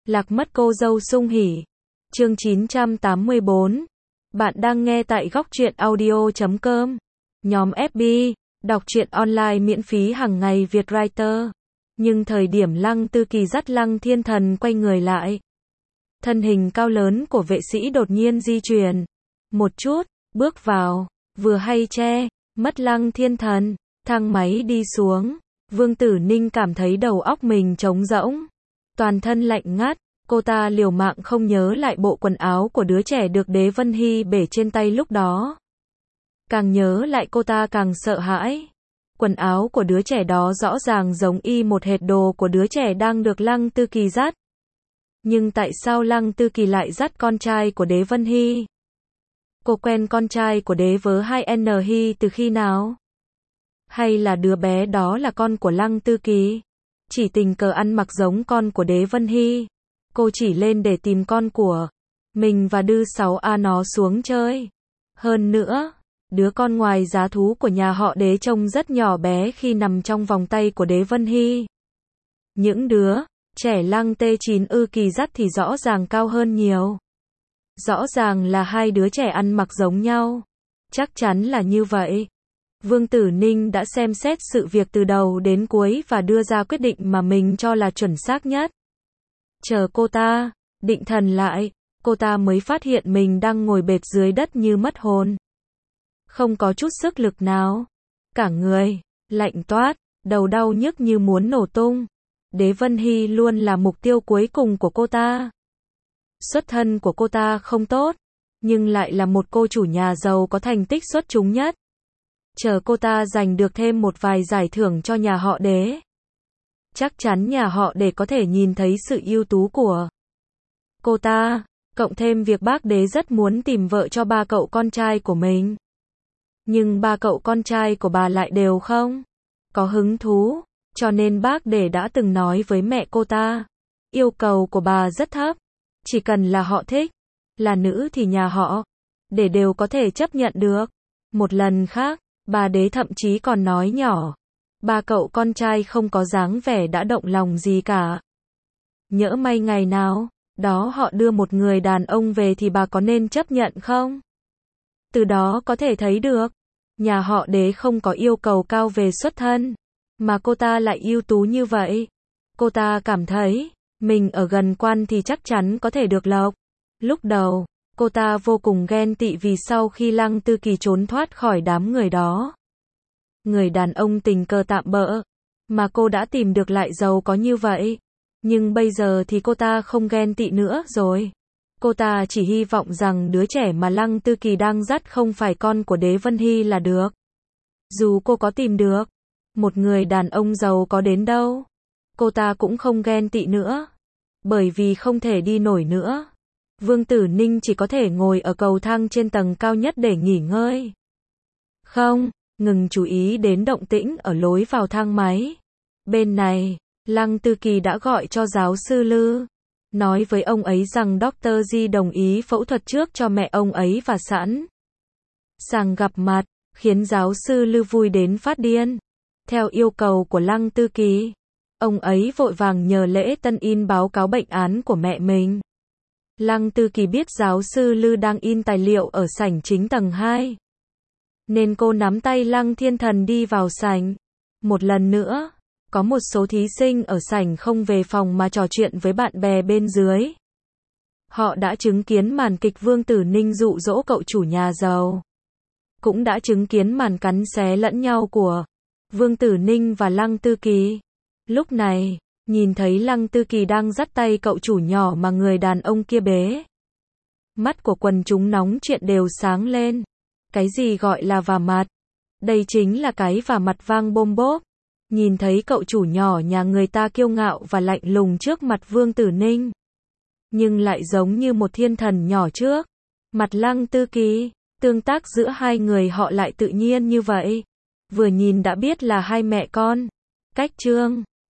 Lạc mất cô dâu sung hỉ. Chương 984. Bạn đang nghe tại góc truyện audio.com. Nhóm FB, đọc truyện online miễn phí hàng ngày Việt Writer. Nhưng thời điểm Lăng Tư Kỳ dắt Lăng Thiên Thần quay người lại, thân hình cao lớn của vệ sĩ đột nhiên di chuyển một chút, bước vào, vừa hay che mất Lăng Thiên Thần. Thang máy đi xuống, Vương Tử Ninh cảm thấy đầu óc mình trống rỗng, toàn thân lạnh ngắt. Cô ta liều mạng không nhớ lại bộ quần áo của đứa trẻ được Đế Vân Hy bể trên tay lúc đó. Càng nhớ lại cô ta càng sợ hãi. Quần áo của đứa trẻ đó rõ ràng giống y một hệt đồ của đứa trẻ đang được Lăng Tư Kỳ dắt. Nhưng tại sao Lăng Tư Kỳ lại dắt con trai của Đế Vân Hy? Cô quen con trai của Đế vớ 2N Hy từ khi nào? Hay là đứa bé đó là con của Lăng Tư Kỳ? Chỉ tình cờ ăn mặc giống con của Đế Vân Hy. Cô chỉ lên để tìm con của mình và đưa 6A nó xuống chơi. Hơn nữa, đứa con ngoài giá thú của nhà họ Đế trông rất nhỏ bé khi nằm trong vòng tay của Đế Vân Hy. Những đứa trẻ Lăng T9 ư Kỳ dắt thì rõ ràng cao hơn nhiều. Rõ ràng là hai đứa trẻ ăn mặc giống nhau. Chắc chắn là như vậy. Vương Tử Ninh đã xem xét sự việc từ đầu đến cuối và đưa ra quyết định mà mình cho là chuẩn xác nhất. Chờ cô ta định thần lại, cô ta mới phát hiện mình đang ngồi bệt dưới đất như mất hồn. Không có chút sức lực nào. Cả người lạnh toát, đầu đau nhức như muốn nổ tung. Đế Vân Hy luôn là mục tiêu cuối cùng của cô ta. Xuất thân của cô ta không tốt, nhưng lại là một cô chủ nhà giàu có thành tích xuất chúng nhất. Chờ cô ta giành được thêm một vài giải thưởng cho nhà họ Đế, chắc chắn nhà họ Đế có thể nhìn thấy sự ưu tú của cô ta, cộng thêm việc bác Đế rất muốn tìm vợ cho ba cậu con trai của mình. Nhưng ba cậu con trai của bà lại đều không có hứng thú, cho nên bác Đế đã từng nói với mẹ cô ta, yêu cầu của bà rất thấp, chỉ cần là họ thích, là nữ thì nhà họ Đế đều có thể chấp nhận được. Một lần khác, bà Đế thậm chí còn nói nhỏ, ba cậu con trai không có dáng vẻ đã động lòng gì cả. Nhỡ may ngày nào đó họ đưa một người đàn ông về thì bà có nên chấp nhận không? Từ đó có thể thấy được, nhà họ Đế không có yêu cầu cao về xuất thân, mà cô ta lại ưu tú như vậy. Cô ta cảm thấy, mình ở gần quan thì chắc chắn có thể được lộc. Lúc đầu, cô ta vô cùng ghen tị vì sau khi Lăng Tư Kỳ trốn thoát khỏi đám người đó, người đàn ông tình cờ tạm bợ mà cô đã tìm được lại giàu có như vậy. Nhưng bây giờ thì cô ta không ghen tị nữa rồi. Cô ta chỉ hy vọng rằng đứa trẻ mà Lăng Tư Kỳ đang dắt không phải con của Đế Vân Hy là được. Dù cô có tìm được một người đàn ông giàu có đến đâu, cô ta cũng không ghen tị nữa, bởi vì không thể đi nổi nữa. Vương Tử Ninh chỉ có thể ngồi ở cầu thang trên tầng cao nhất để nghỉ ngơi. Không ngừng chú ý đến động tĩnh ở lối vào thang máy. Bên này, Lăng Tư Kỳ đã gọi cho giáo sư Lư, nói với ông ấy rằng Dr. Di đồng ý phẫu thuật trước cho mẹ ông ấy và sẵn sàng gặp mặt, khiến giáo sư Lư vui đến phát điên. Theo yêu cầu của Lăng Tư Kỳ, ông ấy vội vàng nhờ Lễ Tân in báo cáo bệnh án của mẹ mình. Lăng Tư Kỳ biết giáo sư Lư đang in tài liệu ở sảnh chính tầng 2. Nên cô nắm tay Lăng Thiên Thần đi vào sảnh. Một lần nữa, có một số thí sinh ở sảnh không về phòng mà trò chuyện với bạn bè bên dưới. Họ đã chứng kiến màn kịch Vương Tử Ninh dụ dỗ cậu chủ nhà giàu. Cũng đã chứng kiến màn cắn xé lẫn nhau của Vương Tử Ninh và Lăng Tư Kỳ. Lúc này, nhìn thấy Lăng Tư Kỳ đang dắt tay cậu chủ nhỏ mà người đàn ông kia bế. Mắt của quần chúng nóng chuyện đều sáng lên. Cái gì gọi là vả mặt? Đây chính là cái vả mặt vang bôm bốp. Nhìn thấy cậu chủ nhỏ nhà người ta kiêu ngạo và lạnh lùng trước mặt Vương Tử Ninh, nhưng lại giống như một thiên thần nhỏ trước mặt Lăng Tư Kỳ. Tương tác giữa hai người họ lại tự nhiên như vậy. Vừa nhìn đã biết là hai mẹ con. Cách chương